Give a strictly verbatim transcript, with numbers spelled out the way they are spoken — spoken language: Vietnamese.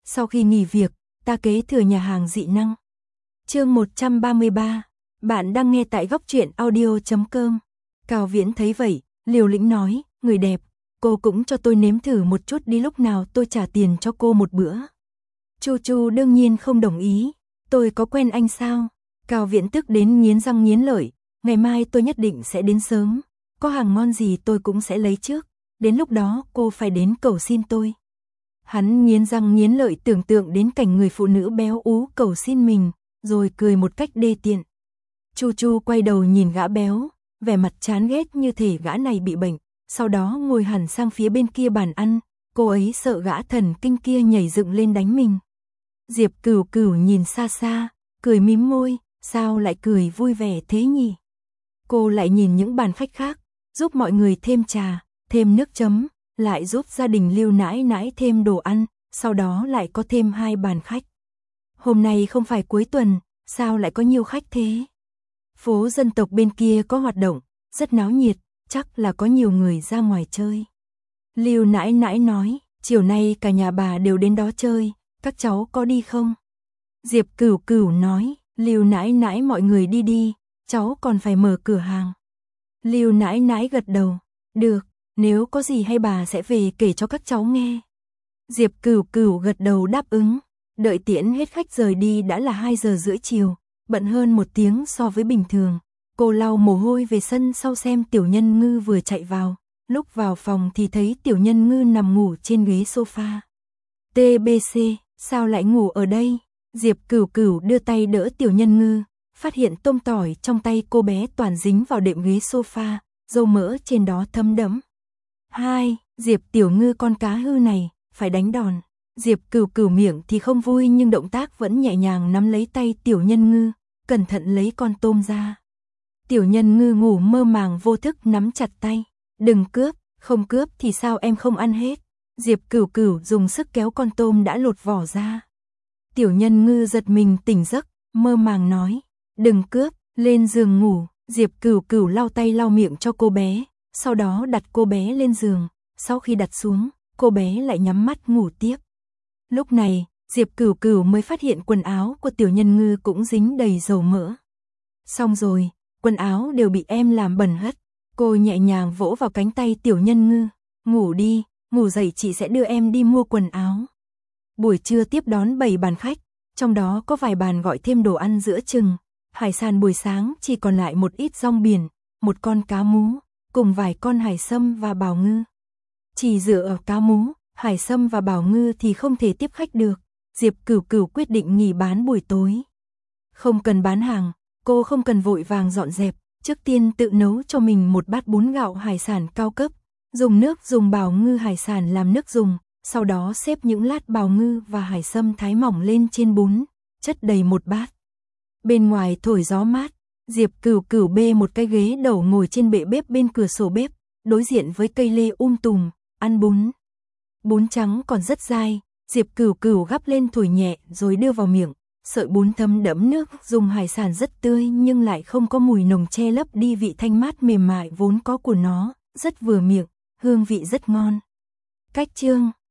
Sau khi nghỉ việc, ta kế thừa nhà hàng dị năng. Chương một trăm ba mươi ba. Bạn đang nghe tại góc truyện audio chấm com. Cao Viễn thấy vậy, liều lĩnh nói, người đẹp, cô cũng cho tôi nếm thử một chút đi, lúc nào tôi trả tiền cho cô một bữa. Chu Chu đương nhiên không đồng ý, tôi có quen anh sao? Cao Viễn tức đến nghiến răng nghiến lợi, ngày mai tôi nhất định sẽ đến sớm, có hàng ngon gì tôi cũng sẽ lấy trước, đến lúc đó cô phải đến cầu xin tôi. Hắn nghiến răng nghiến lợi tưởng tượng đến cảnh người phụ nữ béo ú cầu xin mình, rồi cười một cách đê tiện. Chu Chu quay đầu nhìn gã béo, vẻ mặt chán ghét như thể gã này bị bệnh, sau đó ngồi hẳn sang phía bên kia bàn ăn, cô ấy sợ gã thần kinh kia nhảy dựng lên đánh mình. Diệp Cửu Cửu nhìn xa xa, cười mím môi, sao lại cười vui vẻ thế nhỉ? Cô lại nhìn những bàn khách khác, giúp mọi người thêm trà, thêm nước chấm, lại giúp gia đình Lưu nãi nãi thêm đồ ăn, sau đó lại có thêm hai bàn khách. Hôm nay không phải cuối tuần, sao lại có nhiều khách thế? Phố dân tộc bên kia có hoạt động, rất náo nhiệt, chắc là có nhiều người ra ngoài chơi. Lưu nãi nãi nói, chiều nay cả nhà bà đều đến đó chơi, các cháu có đi không? Diệp Cửu Cửu nói, Lưu nãi nãi mọi người đi đi, cháu còn phải mở cửa hàng. Lưu nãi nãi gật đầu, được, nếu có gì hay bà sẽ về kể cho các cháu nghe. Diệp Cửu Cửu gật đầu đáp ứng, đợi tiễn hết khách rời đi đã là hai giờ rưỡi chiều, bận hơn một tiếng so với bình thường. Cô lau mồ hôi về sân sau xem Tiểu Nhân Ngư vừa chạy vào, lúc vào phòng thì thấy Tiểu Nhân Ngư nằm ngủ trên ghế sofa. tê bê xê, sao lại ngủ ở đây? Diệp Cửu Cửu đưa tay đỡ Tiểu Nhân Ngư, phát hiện tôm tỏi trong tay cô bé toàn dính vào đệm ghế sofa, dầu mỡ trên đó thấm đẫm. Hai, Diệp Tiểu Ngư con cá hư này, phải đánh đòn. Diệp Cửu Cửu miệng thì không vui nhưng động tác vẫn nhẹ nhàng nắm lấy tay Tiểu Nhân Ngư, cẩn thận lấy con tôm ra. Tiểu Nhân Ngư ngủ mơ màng vô thức nắm chặt tay, đừng cướp, không cướp thì sao em không ăn hết. Diệp Cửu Cửu dùng sức kéo con tôm đã lột vỏ ra. Tiểu Nhân Ngư giật mình tỉnh giấc, mơ màng nói, đừng cướp, lên giường ngủ. Diệp Cửu Cửu lau tay lau miệng cho cô bé, sau đó đặt cô bé lên giường, sau khi đặt xuống, cô bé lại nhắm mắt ngủ tiếp. Lúc này, Diệp Cửu Cửu mới phát hiện quần áo của Tiểu Nhân Ngư cũng dính đầy dầu mỡ. Xong rồi, quần áo đều bị em làm bẩn hết. Cô nhẹ nhàng vỗ vào cánh tay Tiểu Nhân Ngư, ngủ đi, ngủ dậy chị sẽ đưa em đi mua quần áo. Buổi trưa tiếp đón bảy bàn khách, trong đó có vài bàn gọi thêm đồ ăn giữa chừng. Hải sản buổi sáng chỉ còn lại một ít rong biển, một con cá mú, cùng vài con hải sâm và bào ngư. Chỉ dựa ở cá mú, hải sâm và bào ngư thì không thể tiếp khách được. Diệp Cửu Cửu quyết định nghỉ bán buổi tối. Không cần bán hàng, cô không cần vội vàng dọn dẹp, trước tiên tự nấu cho mình một bát bún gạo hải sản cao cấp, dùng nước dùng bào ngư hải sản làm nước dùng, sau đó xếp những lát bào ngư và hải sâm thái mỏng lên trên bún, chất đầy một bát. Bên ngoài thổi gió mát, Diệp Cửu Cửu bê một cái ghế đầu ngồi trên bệ bếp bên cửa sổ bếp, đối diện với cây lê um tùm, ăn bún. Bún trắng còn rất dai, Diệp Cửu Cửu gắp lên thổi nhẹ rồi đưa vào miệng, sợi bún thấm đẫm nước dùng hải sản rất tươi nhưng lại không có mùi nồng che lấp đi vị thanh mát mềm mại vốn có của nó, rất vừa miệng, hương vị rất ngon. Cách chương